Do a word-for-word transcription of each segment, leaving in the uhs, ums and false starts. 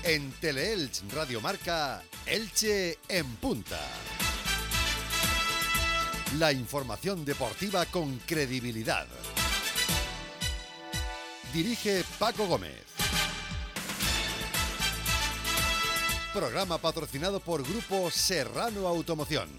En Teleelch Radio Marca, Elche en punta. La información deportiva con credibilidad. Dirige Paco Gómez. Programa patrocinado por Grupo Serrano Automoción.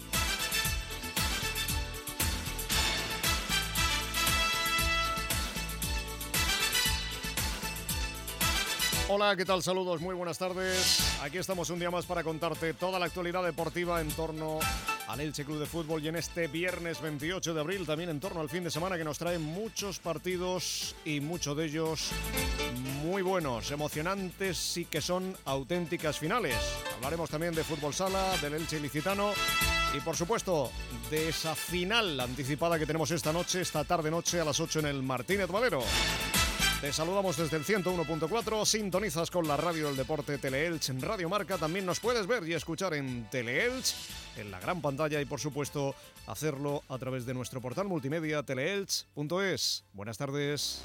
Hola, ¿qué tal? Saludos, muy buenas tardes. Aquí estamos un día más para contarte toda la actualidad deportiva en torno al Elche Club de Fútbol y en este viernes veintiocho de abril también en torno al fin de semana que nos trae muchos partidos y muchos de ellos muy buenos, emocionantes y que son auténticas finales. Hablaremos también de fútbol sala, del Elche ilicitano y por supuesto de esa final anticipada que tenemos esta noche, esta tarde-noche a las ocho en el Martínez Valero. Te saludamos desde el ciento uno punto cuatro, sintonizas con la radio del deporte Teleelch en Radio Marca, también nos puedes ver y escuchar en Teleelch, en la gran pantalla y por supuesto hacerlo a través de nuestro portal multimedia teleelch punto es. Buenas tardes.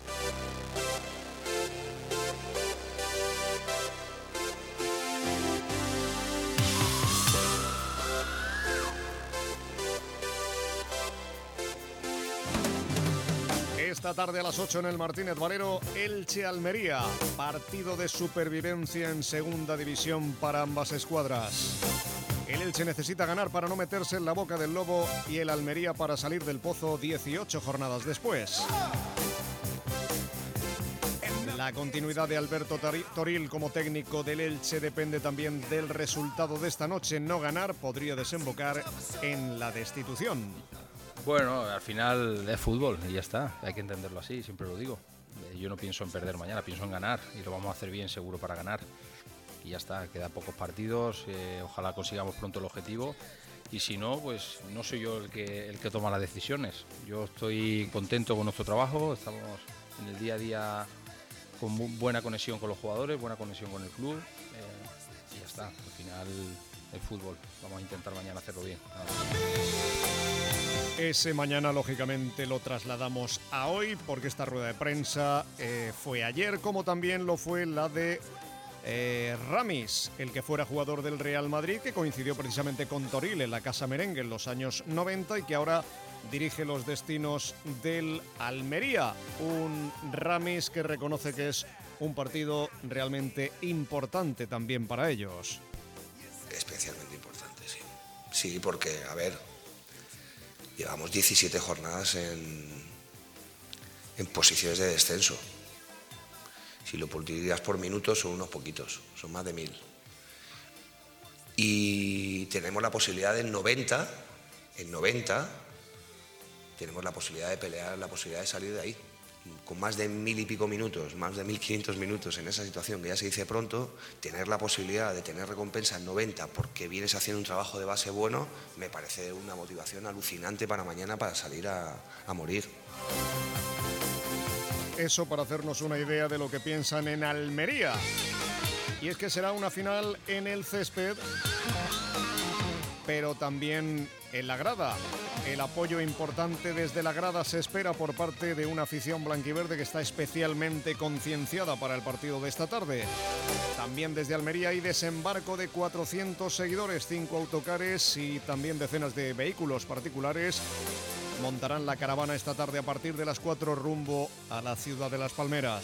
Esta tarde a las ocho en el Martínez Valero, Elche-Almería, partido de supervivencia en segunda división para ambas escuadras. El Elche necesita ganar para no meterse en la boca del lobo y el Almería para salir del pozo dieciocho jornadas después. La continuidad de Alberto Toril como técnico del Elche depende también del resultado de esta noche. No ganar podría desembocar en la destitución. Bueno, al final es fútbol y ya está, hay que entenderlo así, siempre lo digo. Yo no pienso en perder mañana, pienso en ganar y lo vamos a hacer bien seguro para ganar. Y ya está, quedan pocos partidos, eh, ojalá consigamos pronto el objetivo y si no, pues no soy yo el que, el que toma las decisiones. Yo estoy contento con nuestro trabajo, estamos en el día a día con muy buena conexión con los jugadores, buena conexión con el club eh, y ya está, al final es fútbol, vamos a intentar mañana hacerlo bien. Ese mañana, lógicamente, lo trasladamos a hoy, porque esta rueda de prensa eh, fue ayer, como también lo fue la de eh, Ramis, el que fuera jugador del Real Madrid, que coincidió precisamente con Toril en la Casa Merengue en los años noventa y que ahora dirige los destinos del Almería. Un Ramis que reconoce que es un partido realmente importante también para ellos. Especialmente importante, sí. Sí, porque, a ver... Llevamos diecisiete jornadas en, en posiciones de descenso. Si lo multiplicas por minutos son unos poquitos, son más de mil. Y tenemos la posibilidad en noventa, en noventa, tenemos la posibilidad de pelear, la posibilidad de salir de ahí. Con más de mil y pico minutos, más de mil quinientos minutos en esa situación que ya se dice pronto, tener la posibilidad de tener recompensa en noventa porque vienes haciendo un trabajo de base bueno, me parece una motivación alucinante para mañana para salir a, a morir. Eso para hacernos una idea de lo que piensan en Almería. Y es que será una final en el césped, pero también en la grada. El apoyo importante desde la grada se espera por parte de una afición blanquiverde que está especialmente concienciada para el partido de esta tarde. También desde Almería hay desembarco de cuatrocientos seguidores, cinco autocares y también decenas de vehículos particulares montarán la caravana esta tarde a partir de las cuatro rumbo a la ciudad de Las Palmeras.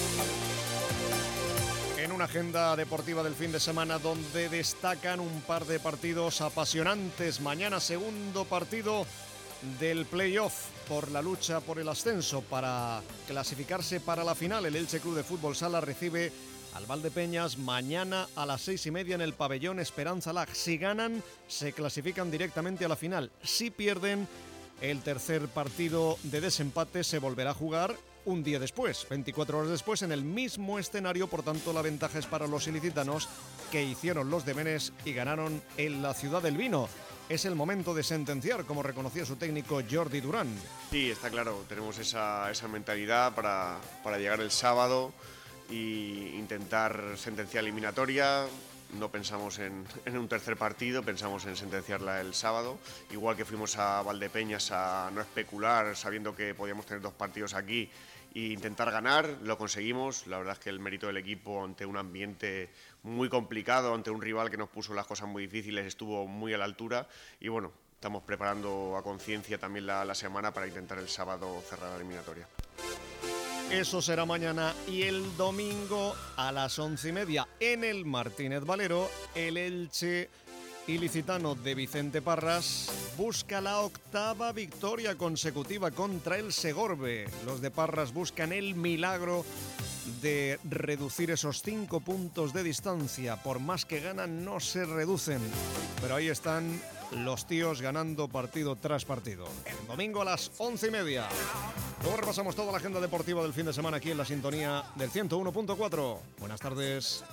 En una agenda deportiva del fin de semana donde destacan un par de partidos apasionantes. Mañana segundo partido del playoff por la lucha por el ascenso para clasificarse para la final. El Elche Club de Fútbol Sala recibe al Valdepeñas mañana a las seis y media en el pabellón Esperanza Lag. Si ganan, se clasifican directamente a la final. Si pierden, el tercer partido de desempate se volverá a jugar un día después, veinticuatro horas después, en el mismo escenario. Por tanto, la ventaja es para los ilicitanos, que hicieron los deberes y ganaron en la ciudad del vino. Es el momento de sentenciar, como reconocía su técnico Jordi Durán. Sí, está claro, tenemos esa, esa mentalidad para, para llegar el sábado e intentar sentenciar eliminatoria, no pensamos en, en un tercer partido, pensamos en sentenciarla el sábado, igual que fuimos a Valdepeñas a no especular, sabiendo que podíamos tener dos partidos aquí e intentar ganar, lo conseguimos. La verdad es que el mérito del equipo ante un ambiente muy complicado, ante un rival que nos puso las cosas muy difíciles, estuvo muy a la altura y bueno, estamos preparando a conciencia también la, la semana para intentar el sábado cerrar la eliminatoria. Eso será mañana, y el domingo a las once y media en el Martínez Valero, el Elche ilicitano de Vicente Parras busca la octava victoria consecutiva contra el Segorbe. Los de Parras buscan el milagro de reducir esos cinco puntos de distancia. Por más que ganan, no se reducen. Pero ahí están los tíos ganando partido tras partido. El domingo a las once y media. Luego repasamos toda la agenda deportiva del fin de semana aquí en la sintonía del ciento uno punto cuatro. Buenas tardes.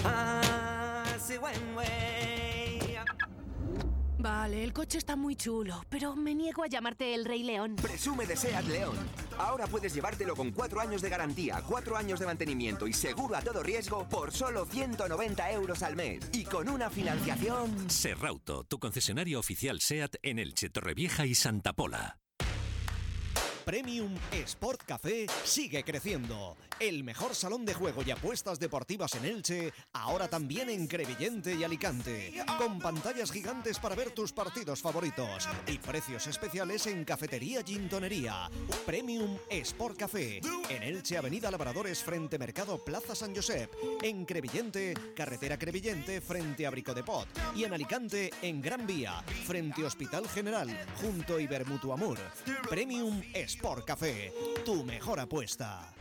Vale, el coche está muy chulo, pero me niego a llamarte el Rey León. Presume de SEAT León. Ahora puedes llevártelo con cuatro años de garantía, cuatro años de mantenimiento y seguro a todo riesgo por solo ciento noventa euros al mes. Y con una financiación... Serrauto, tu concesionario oficial SEAT en Elche, Torrevieja y Santa Pola. Premium Sport Café sigue creciendo. El mejor salón de juego y apuestas deportivas en Elche, ahora también en Crevillente y Alicante. Con pantallas gigantes para ver tus partidos favoritos y precios especiales en cafetería Gintonería. Premium Sport Café. En Elche, Avenida Labradores frente Mercado Plaza San Josep. En Crevillente, Carretera Crevillente frente a Bricodepot. Y en Alicante, en Gran Vía, frente Hospital General, junto a Ibermutuamur. Premium Sport Café, tu mejor apuesta.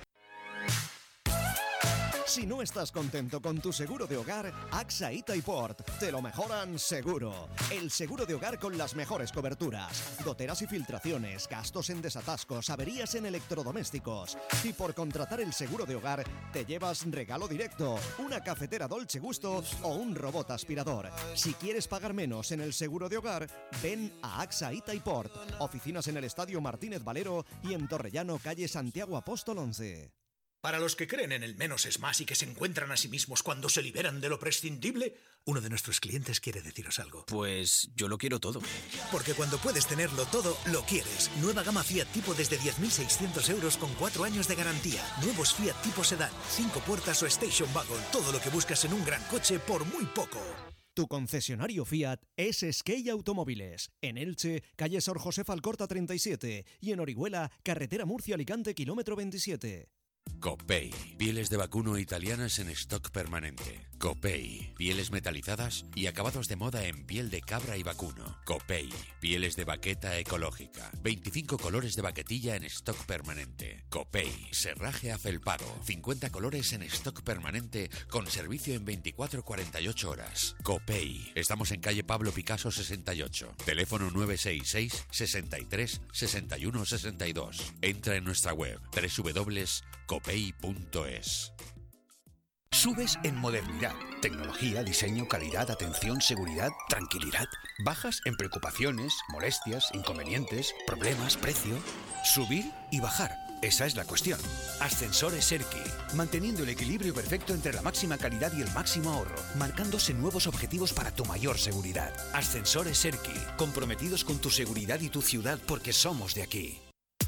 Si no estás contento con tu seguro de hogar, AXA y Taiport te lo mejoran seguro. El seguro de hogar con las mejores coberturas, goteras y filtraciones, gastos en desatascos, averías en electrodomésticos. Y por contratar el seguro de hogar, te llevas regalo directo, una cafetera Dolce Gusto o un robot aspirador. Si quieres pagar menos en el seguro de hogar, ven a AXA y Taiport. Oficinas en el Estadio Martínez Valero y en Torrellano, calle Santiago Apóstol once. Para los que creen en el menos es más y que se encuentran a sí mismos cuando se liberan de lo prescindible, uno de nuestros clientes quiere deciros algo. Pues yo lo quiero todo. Porque cuando puedes tenerlo todo, lo quieres. Nueva gama Fiat Tipo desde diez mil seiscientos euros con cuatro años de garantía. Nuevos Fiat Tipo Sedán, cinco puertas o Station Wagon. Todo lo que buscas en un gran coche por muy poco. Tu concesionario Fiat es Skey Automóviles. En Elche, calle Sor José Alcorta treinta y siete. Y en Orihuela, carretera Murcia-Alicante, kilómetro veintisiete. Copei, pieles de vacuno italianas en stock permanente. Copei, pieles metalizadas y acabados de moda en piel de cabra y vacuno. Copei, pieles de baqueta ecológica. veinticinco colores de baquetilla en stock permanente. Copei, serraje afelpado. cincuenta colores en stock permanente con servicio en veinticuatro a cuarenta y ocho horas. Copei, estamos en calle Pablo Picasso sesenta y ocho. Teléfono nueve seis seis, sesenta y tres, sesenta y uno sesenta y dos. Entra en nuestra web doble u doble u doble u punto copei punto es. Subes en modernidad, tecnología, diseño, calidad, atención, seguridad, tranquilidad. Bajas en preocupaciones, molestias, inconvenientes, problemas, precio. Subir y bajar, esa es la cuestión. Ascensores Erki, manteniendo el equilibrio perfecto entre la máxima calidad y el máximo ahorro, marcándose nuevos objetivos para tu mayor seguridad. Ascensores Erki, comprometidos con tu seguridad y tu ciudad porque somos de aquí.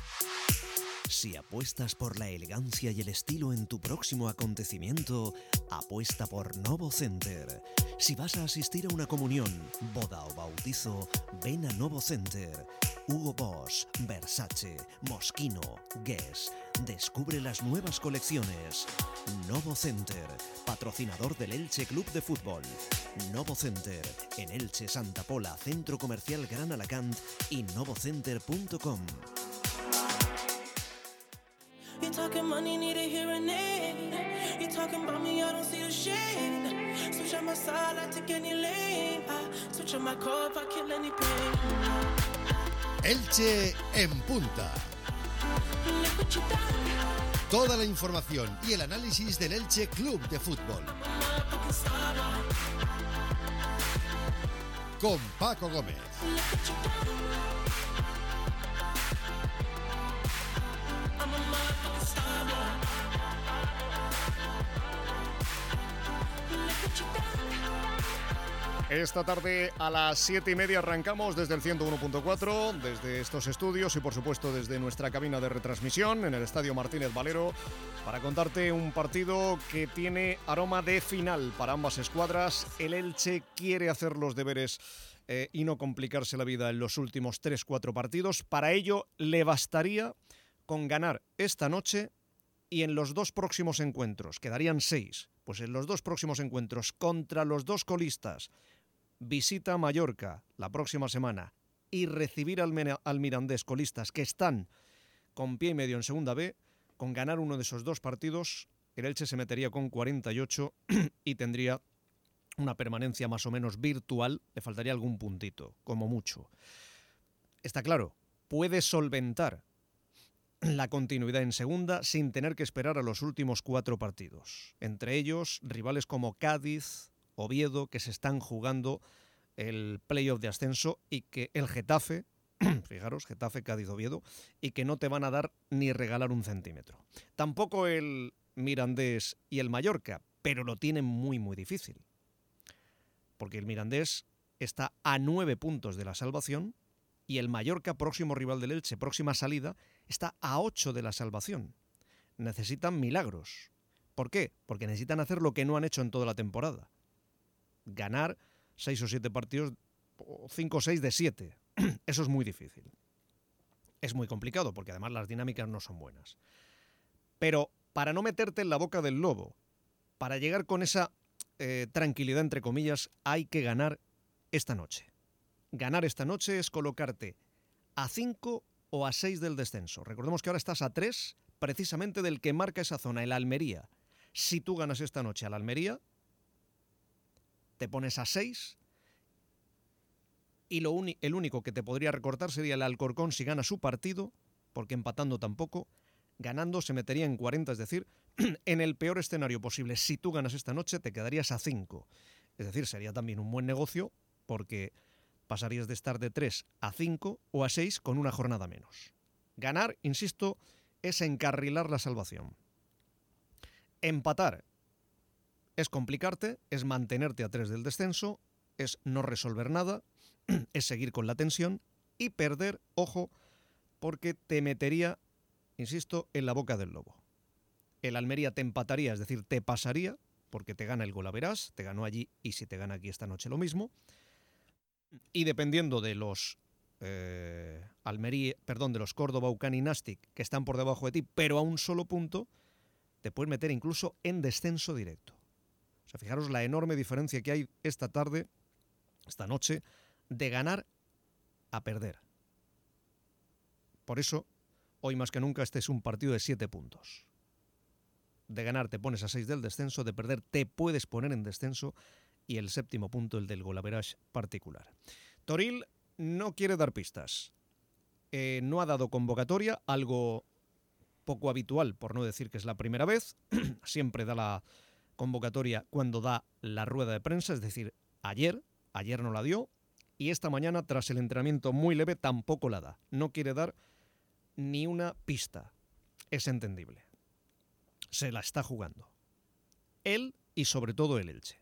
Si apuestas por la elegancia y el estilo en tu próximo acontecimiento, apuesta por Novo Center. Si vas a asistir a una comunión, boda o bautizo, ven a Novo Center. Hugo Boss, Versace, Moschino, Guess. Descubre las nuevas colecciones. Novo Center, patrocinador del Elche Club de Fútbol. Novo Center, en Elche, Santa Pola, Centro Comercial Gran Alacant y novocenter punto com. You talking money, need a hearing aid. You talking about me, I don't see the shade. Switch on my side, I take any lane. I switch on my car if I kill any pain. Elche en punta. Toda la información y el análisis del Elche Club de Fútbol. Con Paco Gómez. Esta tarde a las siete y media arrancamos desde el ciento uno punto cuatro, desde estos estudios y por supuesto desde nuestra cabina de retransmisión en el Estadio Martínez Valero, para contarte un partido que tiene aroma de final para ambas escuadras. El Elche quiere hacer los deberes eh, y no complicarse la vida en los últimos tres cuatro partidos. Para ello le bastaría con ganar esta noche y en los dos próximos encuentros, quedarían seis, pues en los dos próximos encuentros contra los dos colistas, visita a Mallorca la próxima semana y recibir al, al Mirandés, colistas que están con pie y medio en Segunda B, con ganar uno de esos dos partidos, el Elche se metería con cuarenta y ocho y tendría una permanencia más o menos virtual. Le faltaría algún puntito, como mucho. Está claro, puede solventar la continuidad en Segunda sin tener que esperar a los últimos cuatro partidos. Entre ellos, rivales como Cádiz, Oviedo, que se están jugando el playoff de ascenso, y que el Getafe, fijaros, Getafe, Cádiz, Oviedo, y que no te van a dar ni regalar un centímetro. Tampoco el Mirandés y el Mallorca, pero lo tienen muy, muy difícil. Porque el Mirandés está a nueve puntos de la salvación y el Mallorca, próximo rival del Elche, próxima salida, está a ocho de la salvación. Necesitan milagros. ¿Por qué? Porque necesitan hacer lo que no han hecho en toda la temporada. Ganar seis o siete partidos, cinco o seis de siete. Eso es muy difícil. Es muy complicado porque además las dinámicas no son buenas. Pero para no meterte en la boca del lobo, para llegar con esa eh, tranquilidad, entre comillas, hay que ganar esta noche. Ganar esta noche es colocarte a cinco o a seis del descenso. Recordemos que ahora estás a tres precisamente del que marca esa zona, el Almería. Si tú ganas esta noche al Almería, te pones a seis y lo uni- el único que te podría recortar sería el Alcorcón si gana su partido, porque empatando tampoco, ganando se metería en cuarenta, es decir, en el peor escenario posible, si tú ganas esta noche te quedarías a cinco. Es decir, sería también un buen negocio porque pasarías de estar de tres a cinco o a seis con una jornada menos. Ganar, insisto, es encarrilar la salvación. Empatar es complicarte, es mantenerte a tres del descenso, es no resolver nada, es seguir con la tensión, y perder, ojo, porque te metería, insisto, en la boca del lobo. El Almería te empataría, es decir, te pasaría, porque te gana el Golaveras, te ganó allí y si te gana aquí esta noche lo mismo. Y dependiendo de los eh, Almería, perdón, de los Córdoba, Ucán y Nastic, que están por debajo de ti, pero a un solo punto, te puedes meter incluso en descenso directo. O sea, fijaros la enorme diferencia que hay esta tarde, esta noche, de ganar a perder. Por eso, hoy más que nunca, este es un partido de siete puntos. De ganar te pones a seis del descenso, de perder te puedes poner en descenso, y el séptimo punto, el del golaverage particular. Toril no quiere dar pistas. Eh, no ha dado convocatoria, algo poco habitual, por no decir que es la primera vez. Siempre da la convocatoria cuando da la rueda de prensa, es decir, ayer, ayer no la dio, y esta mañana, tras el entrenamiento muy leve, tampoco la da. No quiere dar ni una pista. Es entendible. Se la está jugando. Él y sobre todo el Elche.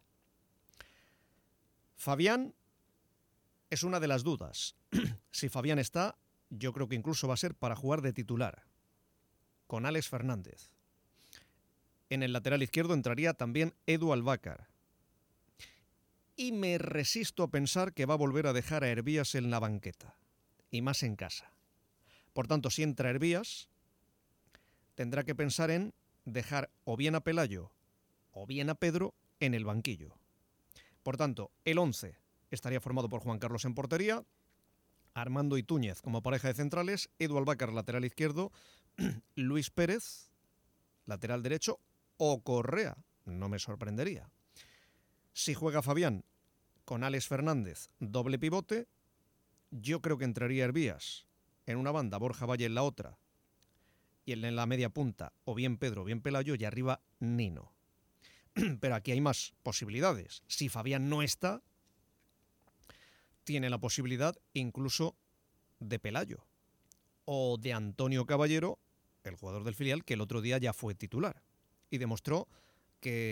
Fabián es una de las dudas. Si Fabián está, yo creo que incluso va a ser para jugar de titular, con Alex Fernández. En el lateral izquierdo entraría también Edu Albácar. Y me resisto a pensar que va a volver a dejar a Hervías en la banqueta, y más en casa. Por tanto, si entra Hervías, tendrá que pensar en dejar o bien a Pelayo o bien a Pedro en el banquillo. Por tanto, el once estaría formado por Juan Carlos en portería, Armando y Túñez como pareja de centrales, Edu Albácar lateral izquierdo, Luis Pérez lateral derecho o Correa, no me sorprendería. Si juega Fabián con Alex Fernández doble pivote, yo creo que entraría Hervías en una banda, Borja Valle en la otra, y en la media punta o bien Pedro o bien Pelayo, y arriba Nino. Pero aquí hay más posibilidades. Si Fabián no está, tiene la posibilidad incluso de Pelayo o de Antonio Caballero, el jugador del filial, que el otro día ya fue titular y demostró que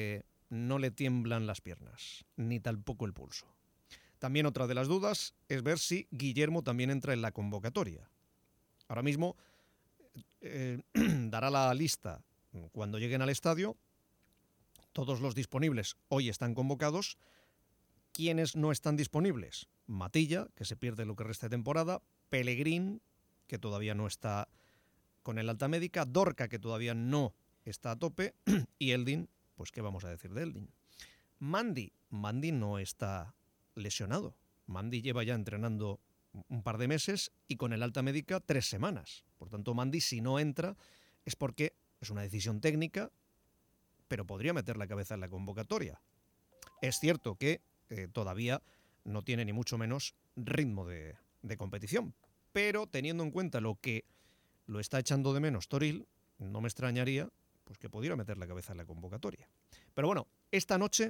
no le tiemblan las piernas, ni tampoco el pulso. También otra de las dudas es ver si Guillermo también entra en la convocatoria. Ahora mismo eh, dará la lista cuando lleguen al estadio. Todos los disponibles hoy están convocados. ¿Quiénes no están disponibles? Matilla, que se pierde lo que resta de temporada, Pellegrín, que todavía no está con el alta médica, Dorca, que todavía no está a tope, y Eldin, pues qué vamos a decir de Eldin. Mandy, Mandy no está lesionado. Mandy lleva ya entrenando un par de meses y con el alta médica tres semanas. Por tanto, Mandy, si no entra, es porque es una decisión técnica, pero podría meter la cabeza en la convocatoria. Es cierto que eh, todavía no tiene ni mucho menos ritmo de, de competición, pero teniendo en cuenta lo que lo está echando de menos Toril, no me extrañaría pues que pudiera meter la cabeza en la convocatoria. Pero bueno, esta noche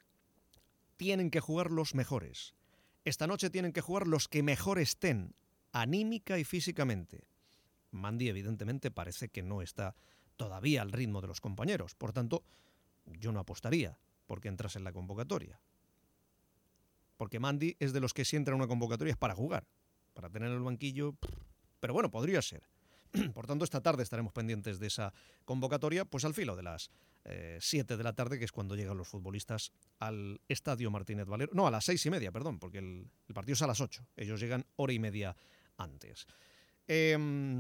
tienen que jugar los mejores. Esta noche tienen que jugar los que mejor estén, anímica y físicamente. Mandy, evidentemente, parece que no está todavía al ritmo de los compañeros. Por tanto, yo no apostaría porque entrase en la convocatoria. Porque Mandy es de los que si entra en una convocatoria es para jugar. Para tener en el banquillo, pero bueno, podría ser. Por tanto, esta tarde estaremos pendientes de esa convocatoria, pues al filo de las eh, siete de la tarde, que es cuando llegan los futbolistas al Estadio Martínez Valero. No, a las seis y media, perdón, porque el, el partido es a las ocho. Ellos llegan hora y media antes. Eh,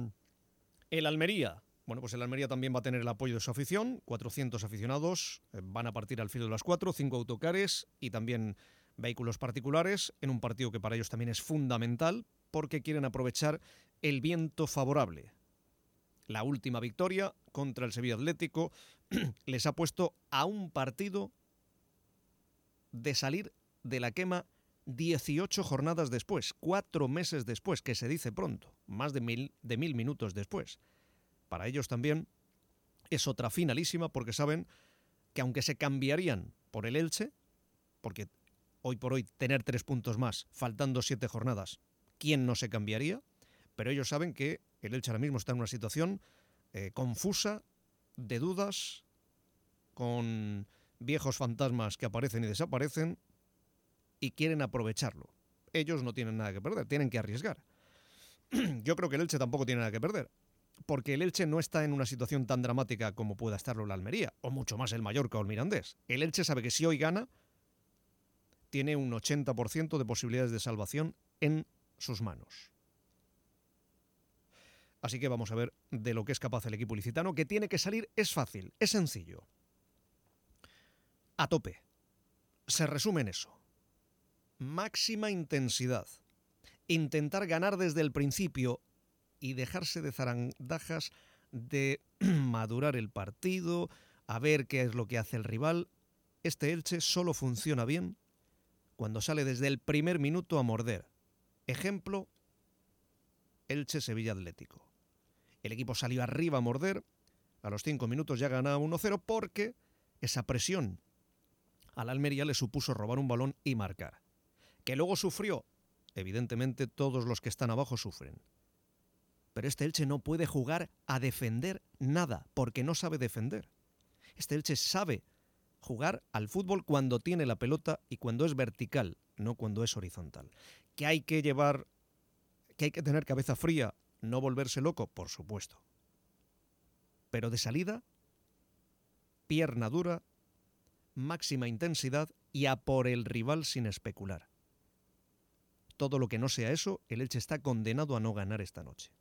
el Almería. Bueno, pues el Almería también va a tener el apoyo de su afición. cuatrocientos aficionados eh, van a partir al filo de las cuatro, cinco autocares y también vehículos particulares, en un partido que para ellos también es fundamental porque quieren aprovechar el viento favorable. La última victoria contra el Sevilla Atlético les ha puesto a un partido de salir de la quema dieciocho jornadas después, cuatro meses después, que se dice pronto, más de mil, de mil minutos después. Para ellos también es otra finalísima porque saben que aunque se cambiarían por el Elche, porque hoy por hoy tener tres puntos más, faltando siete jornadas, ¿quién no se cambiaría? Pero ellos saben que el Elche ahora mismo está en una situación eh, confusa, de dudas, con viejos fantasmas que aparecen y desaparecen, y quieren aprovecharlo. Ellos no tienen nada que perder, tienen que arriesgar. Yo creo que el Elche tampoco tiene nada que perder, porque el Elche no está en una situación tan dramática como pueda estarlo la Almería, o mucho más el Mallorca o el Mirandés. El Elche sabe que si hoy gana, tiene un ochenta por ciento de posibilidades de salvación en sus manos. Así que vamos a ver de lo que es capaz el equipo ilicitano, que tiene que salir, es fácil, es sencillo. A tope. Se resume en eso. Máxima intensidad. Intentar ganar desde el principio y dejarse de zarandajas de madurar el partido, a ver qué es lo que hace el rival. Este Elche solo funciona bien cuando sale desde el primer minuto a morder. Ejemplo, Elche-Sevilla Atlético. El equipo salió arriba a morder, a los cinco minutos ya ganaba uno cero porque esa presión a la Almería le supuso robar un balón y marcar. Que luego sufrió, evidentemente todos los que están abajo sufren. Pero este Elche no puede jugar a defender nada, porque no sabe defender. Este Elche sabe jugar al fútbol cuando tiene la pelota y cuando es vertical, no cuando es horizontal. Que hay que llevar, que hay que tener cabeza fría, no volverse loco, por supuesto. Pero de salida, pierna dura, máxima intensidad y a por el rival sin especular. Todo lo que no sea eso, el Elche está condenado a no ganar esta noche.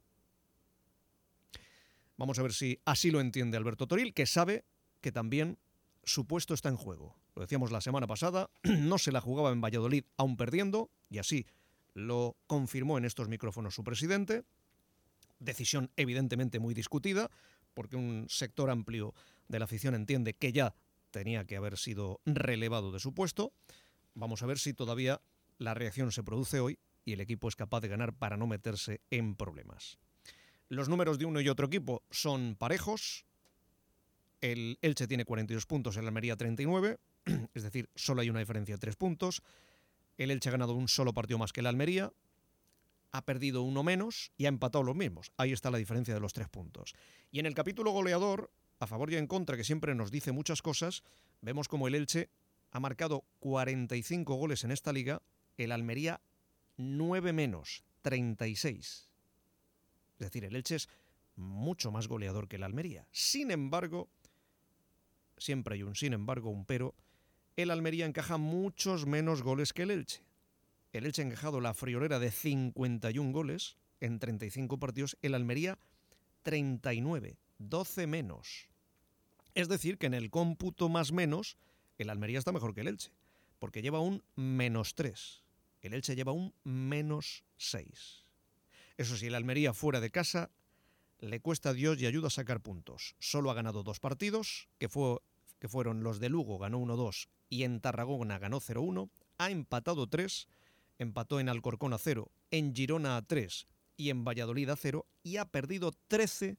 Vamos a ver si así lo entiende Alberto Toril, que sabe que también su puesto está en juego. Lo decíamos la semana pasada, no se la jugaba en Valladolid aún perdiendo, y así lo confirmó en estos micrófonos su presidente. Decisión evidentemente muy discutida, porque un sector amplio de la afición entiende que ya tenía que haber sido relevado de su puesto. Vamos a ver si todavía la reacción se produce hoy y el equipo es capaz de ganar para no meterse en problemas. Los números de uno y otro equipo son parejos. El Elche tiene cuarenta y dos puntos, el Almería treinta y nueve, es decir, solo hay una diferencia de tres puntos. El Elche ha ganado un solo partido más que el Almería, ha perdido uno menos y ha empatado los mismos. Ahí está la diferencia de los tres puntos. Y en el capítulo goleador, a favor y en contra, que siempre nos dice muchas cosas, vemos como el Elche ha marcado cuarenta y cinco goles en esta liga, el Almería nueve menos, treinta y seis. Es decir, el Elche es mucho más goleador que el Almería. Sin embargo, siempre hay un sin embargo, un pero, el Almería encaja muchos menos goles que el Elche. El Elche ha encajado la friolera de cincuenta y un goles en treinta y cinco partidos, el Almería treinta y nueve, doce menos. Es decir, que en el cómputo más menos, el Almería está mejor que el Elche, porque lleva un menos tres. El Elche lleva un menos seis. Eso sí, el Almería fuera de casa le cuesta a Dios y ayuda a sacar puntos. Solo ha ganado dos partidos, que, fue, que fueron los de Lugo, ganó uno dos, y en Tarragona ganó cero uno. Ha empatado tres, empató en Alcorcón a cero, en Girona a tres y en Valladolid a cero, y ha perdido trece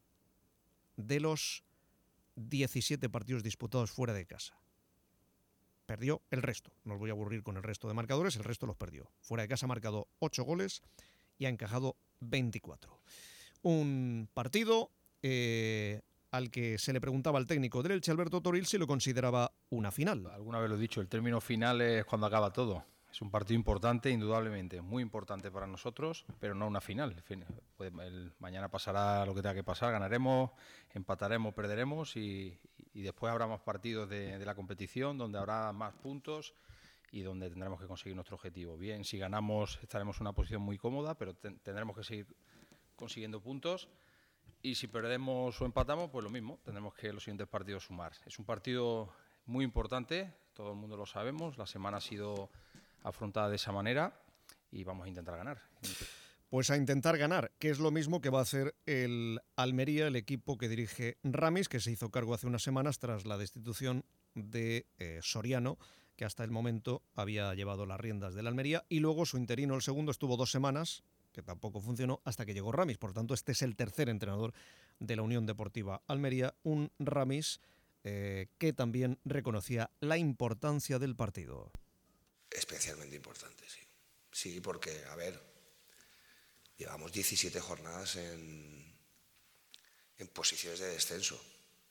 de los diecisiete partidos disputados fuera de casa. Perdió el resto. No os voy a aburrir con el resto de marcadores, el resto los perdió. Fuera de casa ha marcado ocho goles y ha encajado veinticuatro. Un partido eh, al que se le preguntaba al técnico del Elche, Alberto Toril, si lo consideraba una final. Alguna vez lo he dicho, el término final es cuando acaba todo. Es un partido importante, indudablemente, muy importante para nosotros, pero no una final. En fin, pues el, mañana pasará lo que tenga que pasar, ganaremos, empataremos, perderemos y, y después habrá más partidos de, de la competición donde habrá más puntos y donde tendremos que conseguir nuestro objetivo. Bien, si ganamos estaremos en una posición muy cómoda, pero ten, tendremos que seguir consiguiendo puntos, y si perdemos o empatamos, pues lo mismo, tendremos que los siguientes partidos sumar. Es un partido muy importante, todo el mundo lo sabemos, la semana ha sido afrontada de esa manera y vamos a intentar ganar. Pues a intentar ganar, que es lo mismo que va a hacer el Almería, el equipo que dirige Ramis, que se hizo cargo hace unas semanas tras la destitución de eh, Soriano, que hasta el momento había llevado las riendas del Almería, y luego su interino, el segundo, estuvo dos semanas, que tampoco funcionó, hasta que llegó Ramis. Por tanto, este es el tercer entrenador de la Unión Deportiva Almería, un Ramis eh, que también reconocía la importancia del partido. Especialmente importante, sí. Sí, porque, a ver, llevamos diecisiete jornadas en, en posiciones de descenso.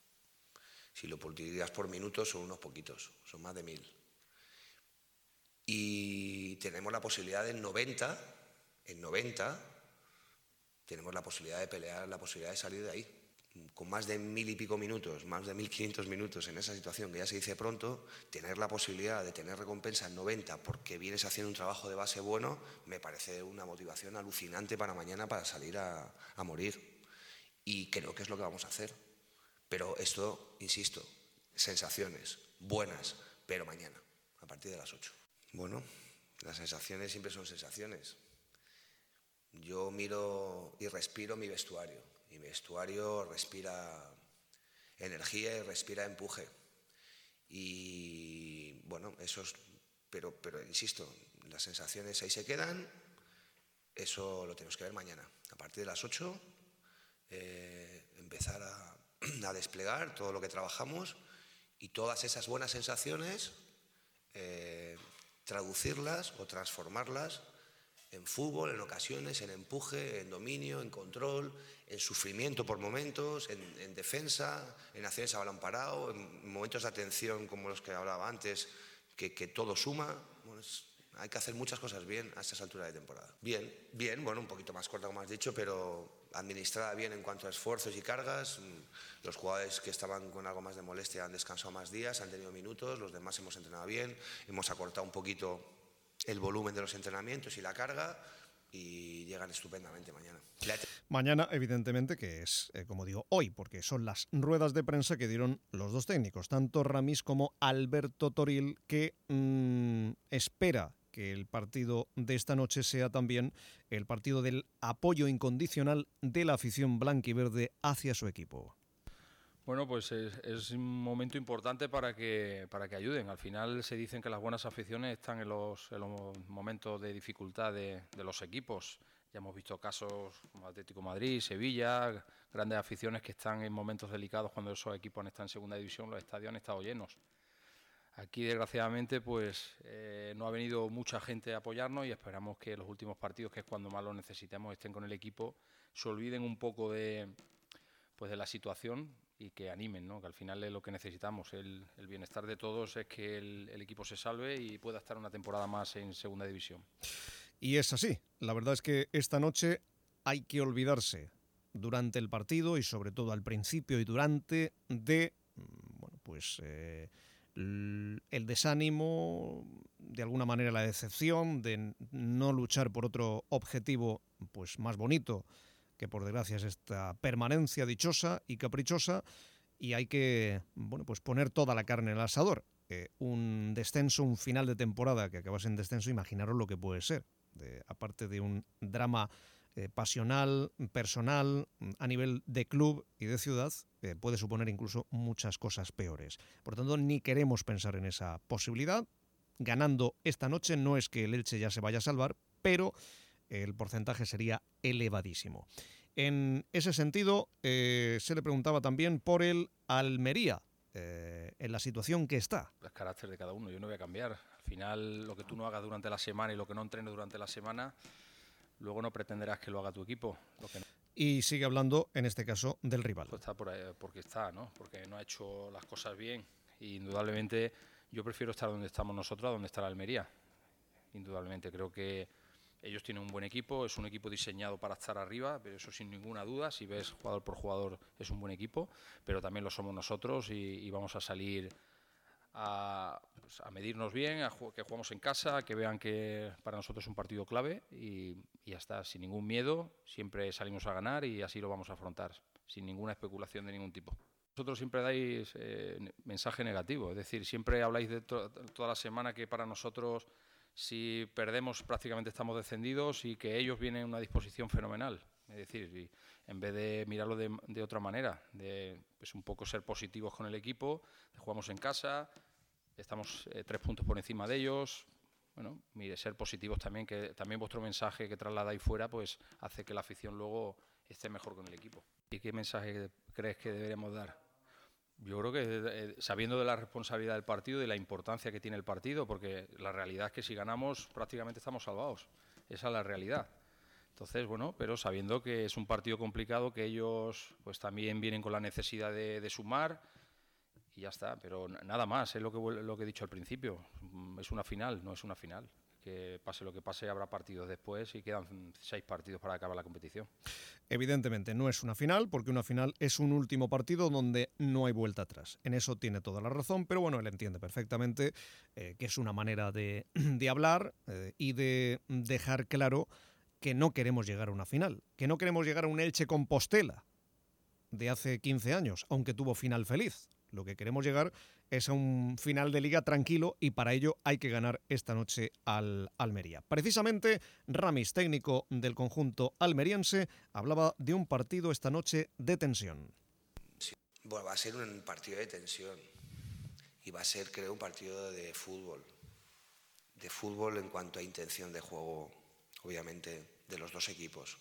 Si lo multiplicas por minutos son unos poquitos, son más de mil. Y tenemos la posibilidad de en noventa, en noventa, tenemos la posibilidad de pelear, la posibilidad de salir de ahí. Con más de mil y pico minutos, más de mil quinientos minutos en esa situación que ya se dice pronto, tener la posibilidad de tener recompensa en noventa porque vienes haciendo un trabajo de base bueno, me parece una motivación alucinante para mañana para salir a, a morir. Y creo que es lo que vamos a hacer. Pero esto, insisto, sensaciones buenas, pero mañana, a partir de las ocho. Bueno, las sensaciones siempre son sensaciones. Yo miro y respiro mi vestuario. Mi vestuario respira energía y respira empuje. Y bueno, eso es, pero, pero insisto, las sensaciones ahí se quedan, eso lo tenemos que ver mañana. A partir de las ocho, eh, empezar a, a desplegar todo lo que trabajamos y todas esas buenas sensaciones, eh, traducirlas o transformarlas en fútbol, en ocasiones, en empuje, en dominio, en control, en sufrimiento por momentos, en, en defensa, en acciones a balón parado, en momentos de atención como los que hablaba antes, que, que todo suma. Bueno, es, hay que hacer muchas cosas bien a estas alturas de temporada. Bien, bien, bueno, un poquito más corta como has dicho, pero administrada bien en cuanto a esfuerzos y cargas. Los jugadores que estaban con algo más de molestia han descansado más días, han tenido minutos, los demás hemos entrenado bien, hemos acortado un poquito el volumen de los entrenamientos y la carga y llegan estupendamente mañana. Mañana, evidentemente, que es, eh, como digo, hoy, porque son las ruedas de prensa que dieron los dos técnicos, tanto Ramis como Alberto Toril, que mmm, espera que el partido de esta noche sea también el partido del apoyo incondicional de la afición blanquiverde hacia su equipo. Bueno, pues es, es un momento importante para que para que ayuden. Al final se dicen que las buenas aficiones están en los, en los momentos de dificultad de, de los equipos. Ya hemos visto casos como Atlético de Madrid, Sevilla, grandes aficiones que están en momentos delicados cuando esos equipos están en segunda división, los estadios han estado llenos. Aquí, desgraciadamente, pues eh, no ha venido mucha gente a apoyarnos y esperamos que los últimos partidos, que es cuando más lo necesitemos, estén con el equipo, se olviden un poco de... pues de la situación y que animen, ¿no? Que al final es lo que necesitamos. El, el bienestar de todos es que el, el equipo se salve y pueda estar una temporada más en segunda división. Y es así. La verdad es que esta noche hay que olvidarse durante el partido y sobre todo al principio y durante de bueno, pues eh, el desánimo, de alguna manera la decepción de no luchar por otro objetivo pues más bonito, que por desgracia es esta permanencia dichosa y caprichosa, y hay que bueno, pues poner toda la carne en el asador. Eh, un descenso, un final de temporada que acabase en descenso, imaginaros lo que puede ser, de, aparte de un drama eh, pasional, personal, a nivel de club y de ciudad, eh, puede suponer incluso muchas cosas peores. Por tanto, ni queremos pensar en esa posibilidad. Ganando esta noche no es que el Elche ya se vaya a salvar, pero el porcentaje sería elevadísimo. En ese sentido, eh, se le preguntaba también por el Almería, eh, en la situación que está. El carácter de cada uno, yo no voy a cambiar. Al final, lo que tú no hagas durante la semana y lo que no entrenes durante la semana, luego no pretenderás que lo haga tu equipo. Lo que no. Y sigue hablando, en este caso, del rival. Pues está por ahí, porque está, ¿no? Porque no ha hecho las cosas bien. Y indudablemente yo prefiero estar donde estamos nosotros a donde está la Almería. Indudablemente creo que ellos tienen un buen equipo, es un equipo diseñado para estar arriba, pero eso sin ninguna duda, si ves jugador por jugador es un buen equipo, pero también lo somos nosotros y, y vamos a salir a, pues, a medirnos bien, a que jugamos en casa, que vean que para nosotros es un partido clave y, y ya está, sin ningún miedo, siempre salimos a ganar y así lo vamos a afrontar, sin ninguna especulación de ningún tipo. Vosotros siempre dais eh, mensaje negativo, es decir, siempre habláis de to toda la semana que para nosotros si perdemos prácticamente estamos descendidos y que ellos vienen en una disposición fenomenal. Es decir, y en vez de mirarlo de, de otra manera, de pues un poco ser positivos con el equipo, jugamos en casa, estamos eh, tres puntos por encima de ellos. Bueno, mire, ser positivos también, que también vuestro mensaje que trasladáis fuera pues hace que la afición luego esté mejor con el equipo. ¿Y qué mensaje crees que deberíamos dar? Yo creo que eh, sabiendo de la responsabilidad del partido y de la importancia que tiene el partido, porque la realidad es que si ganamos prácticamente estamos salvados, esa es la realidad. Entonces, bueno, pero sabiendo que es un partido complicado, que ellos pues también vienen con la necesidad de, de sumar y ya está, pero nada más, es lo que, lo que he dicho al principio, es una final, no es una final. Que pase lo que pase, habrá partidos después y quedan seis partidos para acabar la competición. Evidentemente no es una final, porque una final es un último partido donde no hay vuelta atrás. En eso tiene toda la razón, pero bueno, él entiende perfectamente eh, que es una manera de, de hablar eh, y de dejar claro que no queremos llegar a una final, que no queremos llegar a un Elche Compostela de hace quince años, aunque tuvo final feliz. Lo que queremos llegar es a un final de liga tranquilo y para ello hay que ganar esta noche al Almería. Precisamente, Ramis, técnico del conjunto almeriense, hablaba de un partido esta noche de tensión. Sí. Bueno, va a ser un partido de tensión y va a ser, creo, un partido de fútbol. De fútbol en cuanto a intención de juego, obviamente, de los dos equipos.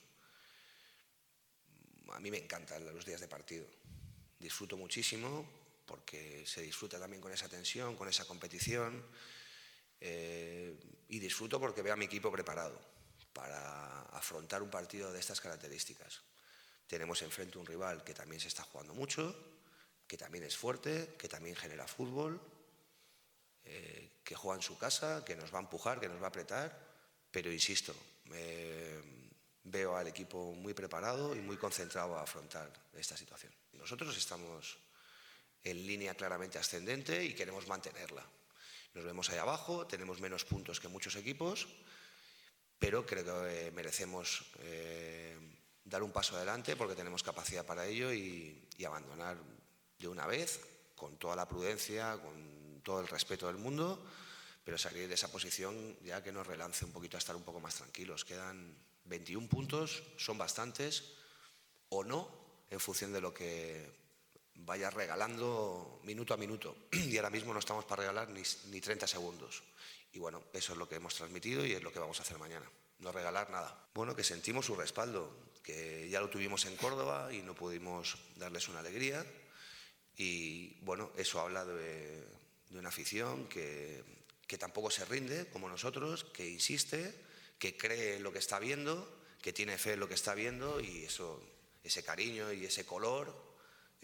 A mí me encantan los días de partido. Disfruto muchísimo, porque se disfruta también con esa tensión, con esa competición, eh, y disfruto porque veo a mi equipo preparado para afrontar un partido de estas características. Tenemos enfrente un rival que también se está jugando mucho, que también es fuerte, que también genera fútbol, eh, que juega en su casa, que nos va a empujar, que nos va a apretar, pero insisto, eh, veo al equipo muy preparado y muy concentrado a afrontar esta situación. Nosotros estamos en línea claramente ascendente y queremos mantenerla. Nos vemos ahí abajo, tenemos menos puntos que muchos equipos, pero creo que eh, merecemos eh, dar un paso adelante porque tenemos capacidad para ello y, y abandonar de una vez, con toda la prudencia, con todo el respeto del mundo, pero salir de esa posición ya que nos relance un poquito a estar un poco más tranquilos. Quedan veintiún puntos, son bastantes, o no, en función de lo que vaya regalando minuto a minuto. Y ahora mismo no estamos para regalar ni, ni treinta segundos. Y bueno, eso es lo que hemos transmitido y es lo que vamos a hacer mañana. No regalar nada. Bueno, que sentimos su respaldo, que ya lo tuvimos en Córdoba y no pudimos darles una alegría. Y bueno, eso habla de, de una afición que, que tampoco se rinde, como nosotros, que insiste, que cree en lo que está viendo, que tiene fe en lo que está viendo y eso, ese cariño y ese color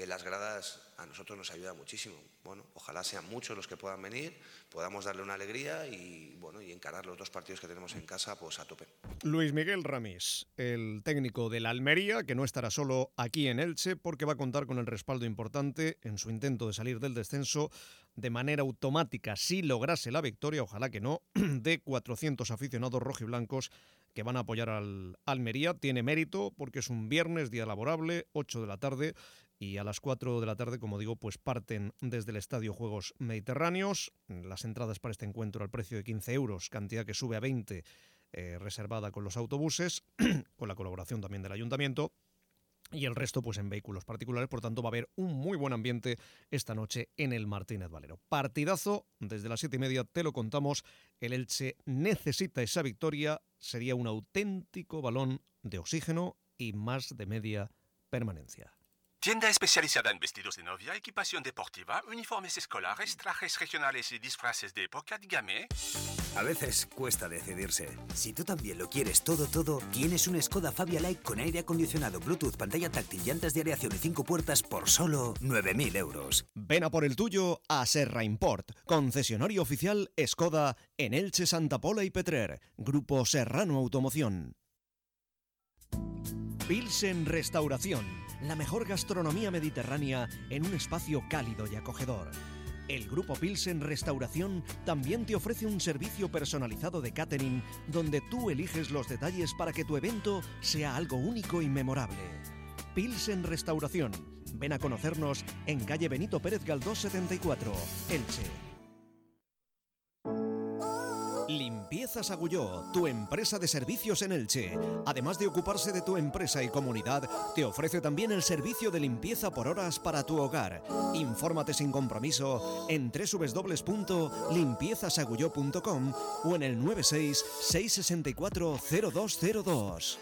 que las gradas a nosotros nos ayuda muchísimo. Bueno, ojalá sean muchos los que puedan venir, podamos darle una alegría y, bueno, y encarar los dos partidos que tenemos en casa pues a tope. Luis Miguel Ramis, el técnico del Almería, que no estará solo aquí en Elche porque va a contar con el respaldo importante en su intento de salir del descenso de manera automática, si lograse la victoria, ojalá que no, de cuatrocientos aficionados rojiblancos que van a apoyar al Almería. Tiene mérito porque es un viernes, día laborable, ocho de la tarde, y a las cuatro de la tarde, como digo, pues parten desde el Estadio Juegos Mediterráneos. Las entradas para este encuentro al precio de quince euros, cantidad que sube a veinte, eh, reservada con los autobuses, con la colaboración también del Ayuntamiento. Y el resto pues en vehículos particulares, por tanto va a haber un muy buen ambiente esta noche en el Martínez Valero. Partidazo, desde las siete y media te lo contamos, el Elche necesita esa victoria, sería un auténtico balón de oxígeno y más de media permanencia. Tienda especializada en vestidos de novia, equipación deportiva, uniformes escolares, trajes regionales y disfraces de época, dígame. A veces cuesta decidirse. Si tú también lo quieres todo, todo, tienes un Skoda Fabia Like con aire acondicionado, Bluetooth, pantalla táctil, llantas de aleación y cinco puertas por solo nueve mil euros. Ven a por el tuyo a Serra Import, concesionario oficial Skoda en Elche, Santa Pola y Petrer. Grupo Serrano Automoción. Pilsen Restauración, la mejor gastronomía mediterránea en un espacio cálido y acogedor. El Grupo Pilsen Restauración también te ofrece un servicio personalizado de catering donde tú eliges los detalles para que tu evento sea algo único y memorable. Pilsen Restauración. Ven a conocernos en calle Benito Pérez Galdós setenta y cuatro, Elche. Limpiezas Agulló, tu empresa de servicios en Elche. Además de ocuparse de tu empresa y comunidad, te ofrece también el servicio de limpieza por horas para tu hogar. Infórmate sin compromiso en doble u doble u doble u punto limpiezas agulló punto com o en el nueve seis, seis seis cuatro, cero dos cero dos.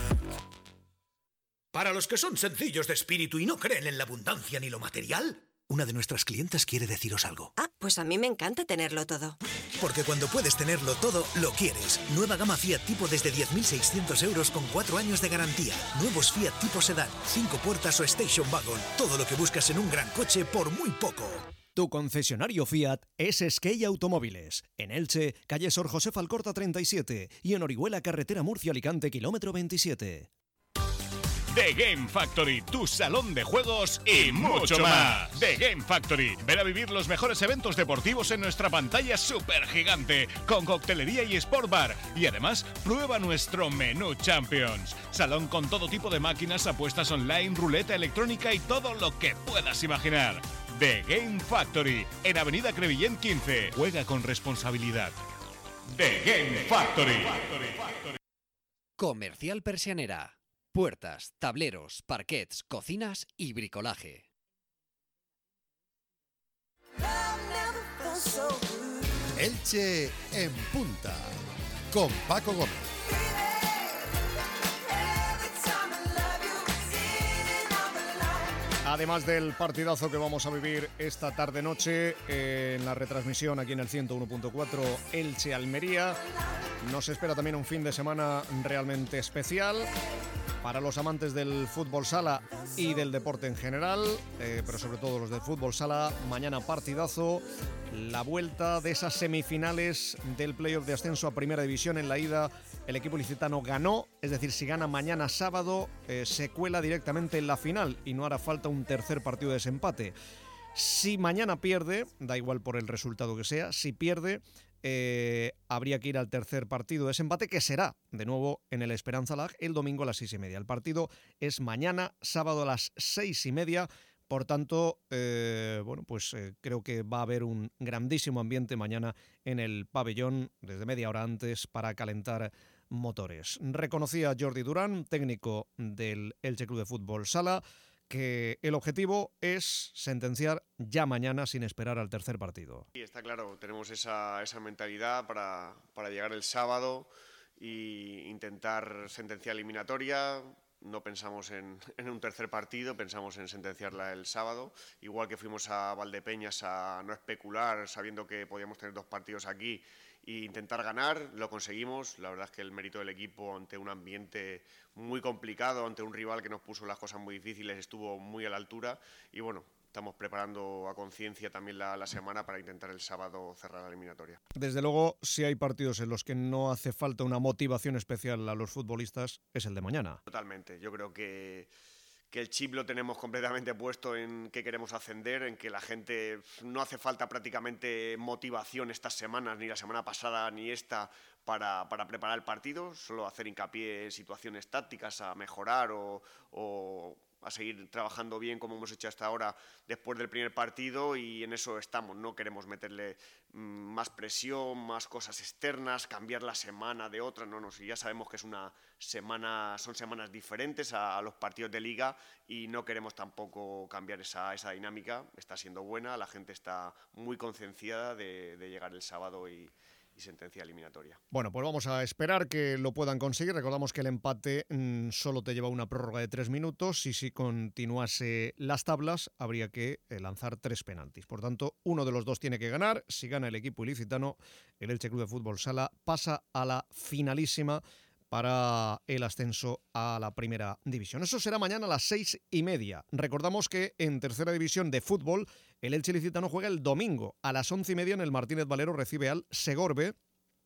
Para los que son sencillos de espíritu y no creen en la abundancia ni lo material, una de nuestras clientas quiere deciros algo. Ah, pues a mí me encanta tenerlo todo. Porque cuando puedes tenerlo todo, lo quieres. Nueva gama Fiat Tipo desde diez mil seiscientos euros con cuatro años de garantía. Nuevos Fiat Tipo Sedán, cinco puertas o Station Wagon. Todo lo que buscas en un gran coche por muy poco. Tu concesionario Fiat es Skey Automóviles. En Elche, calle Sor José Alcorta treinta y siete y en Orihuela, carretera Murcia-Alicante, kilómetro veintisiete. The Game Factory, tu salón de juegos y mucho más. The Game Factory, ven a vivir los mejores eventos deportivos en nuestra pantalla súper gigante, con coctelería y sport bar. Y además, prueba nuestro menú Champions. Salón con todo tipo de máquinas, apuestas online, ruleta electrónica y todo lo que puedas imaginar. The Game Factory, en Avenida Crevillent quince. Juega con responsabilidad. The Game Factory. Comercial Persianera. Puertas, tableros, parquets, cocinas y bricolaje. Elche en punta, con Paco Gómez. Además del partidazo que vamos a vivir esta tarde-noche eh, en la retransmisión aquí en el ciento uno punto cuatro Elche-Almería, nos espera también un fin de semana realmente especial para los amantes del fútbol sala y del deporte en general, eh, pero sobre todo los del fútbol sala. Mañana partidazo, la vuelta de esas semifinales del playoff de ascenso a Primera División. En la ida el equipo ilicitano ganó, es decir, si gana mañana sábado eh, se cuela directamente en la final y no hará falta un tercer partido de desempate. Si mañana pierde, da igual por el resultado que sea, si pierde Eh, habría que ir al tercer partido de desempate, que será de nuevo en el Esperanza Lag el domingo a las seis y media. El partido es mañana, sábado a las seis y media. Por tanto, eh, bueno, pues eh, creo que va a haber un grandísimo ambiente mañana en el pabellón desde media hora antes para calentar motores. Reconocía Jordi Durán, técnico del Elche Club de Fútbol Sala, que el objetivo es sentenciar ya mañana sin esperar al tercer partido. Sí, está claro, tenemos esa, esa mentalidad para, para llegar el sábado e intentar sentenciar eliminatoria, no pensamos en, en un tercer partido, pensamos en sentenciarla el sábado, igual que fuimos a Valdepeñas a no especular, sabiendo que podíamos tener dos partidos aquí e intentar ganar, lo conseguimos. La verdad es que el mérito del equipo ante un ambiente muy complicado, ante un rival que nos puso las cosas muy difíciles, estuvo muy a la altura y bueno, estamos preparando a conciencia también la, la semana para intentar el sábado cerrar la eliminatoria. Desde luego, si hay partidos en los que no hace falta una motivación especial a los futbolistas, es el de mañana. Totalmente. Yo creo que, que el chip lo tenemos completamente puesto en que queremos ascender, en que la gente no hace falta prácticamente motivación estas semanas, ni la semana pasada ni esta, para, para preparar el partido, solo hacer hincapié en situaciones tácticas, a mejorar o... o a seguir trabajando bien como hemos hecho hasta ahora después del primer partido, y en eso estamos. No queremos meterle mmm, más presión, más cosas externas, cambiar la semana de otra, no, no, si ya sabemos que es una semana, son semanas diferentes a, a los partidos de Liga y no queremos tampoco cambiar esa, esa dinámica. Está siendo buena, la gente está muy concienciada de, de llegar el sábado y y sentencia eliminatoria. Bueno, pues vamos a esperar que lo puedan conseguir. Recordamos que el empate mmm, solo te lleva una prórroga de tres minutos y si continuase las tablas habría que eh, lanzar tres penaltis. Por tanto, uno de los dos tiene que ganar. Si gana el equipo ilicitano, el Elche Club de Fútbol Sala pasa a la finalísima para el ascenso a la primera división. Eso será mañana a las seis y media. Recordamos que en tercera división de fútbol el Elche ilicitano juega el domingo a las once y media en el Martínez Valero, recibe al Segorbe,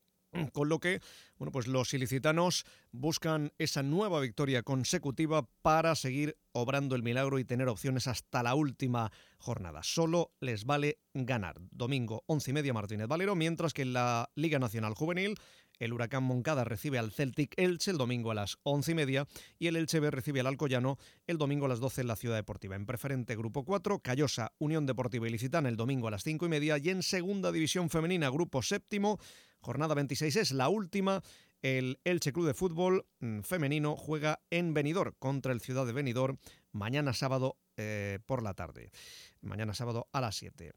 con lo que bueno, pues los ilicitanos buscan esa nueva victoria consecutiva para seguir obrando el milagro y tener opciones hasta la última jornada. Solo les vale ganar. Domingo once y media Martínez Valero, mientras que en la Liga Nacional Juvenil el Huracán Moncada recibe al Celtic Elche el domingo a las once y media y el Elche B recibe al Alcoyano el domingo a las doce en la Ciudad Deportiva. En preferente Grupo cuatro, Callosa, Unión Deportiva Ilicitana el domingo a las cinco y media y en Segunda División Femenina, Grupo séptimo, jornada veintiséis es la última. El Elche Club de Fútbol mmm, femenino juega en Benidorm contra el Ciudad de Benidorm mañana sábado eh, por la tarde. Mañana sábado a las siete.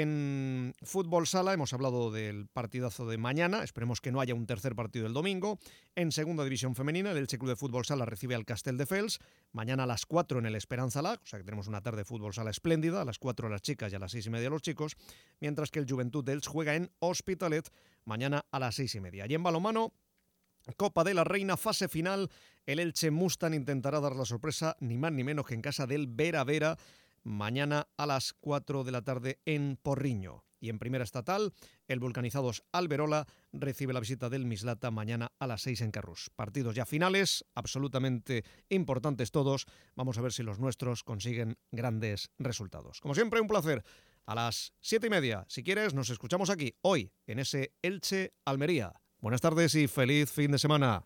En Fútbol Sala hemos hablado del partidazo de mañana, esperemos que no haya un tercer partido el domingo. En Segunda División Femenina, el Elche Club de Fútbol Sala recibe al Castelldefels, mañana a las cuatro en el Esperanza Lag, o sea que tenemos una tarde de Fútbol Sala espléndida, a las cuatro las chicas y a las seis y media los chicos, mientras que el Juventud de Elche juega en Hospitalet, mañana a las seis y media. Y en balonmano, Copa de la Reina, fase final, el Elche Mustang intentará dar la sorpresa, ni más ni menos que en casa del Vera Vera, mañana a las cuatro de la tarde en Porriño. Y en primera estatal, el Vulcanizados Alberola recibe la visita del Mislata mañana a las seis en Carrús. Partidos ya finales, absolutamente importantes todos. Vamos a ver si los nuestros consiguen grandes resultados. Como siempre, un placer. A las siete y media, si quieres, nos escuchamos aquí, hoy, en ese Elche Almería. Buenas tardes y feliz fin de semana.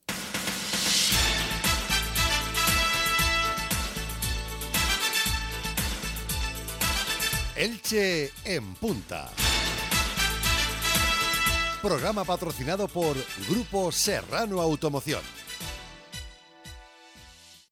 Elche en Punta. Programa patrocinado por Grupo Serrano Automoción.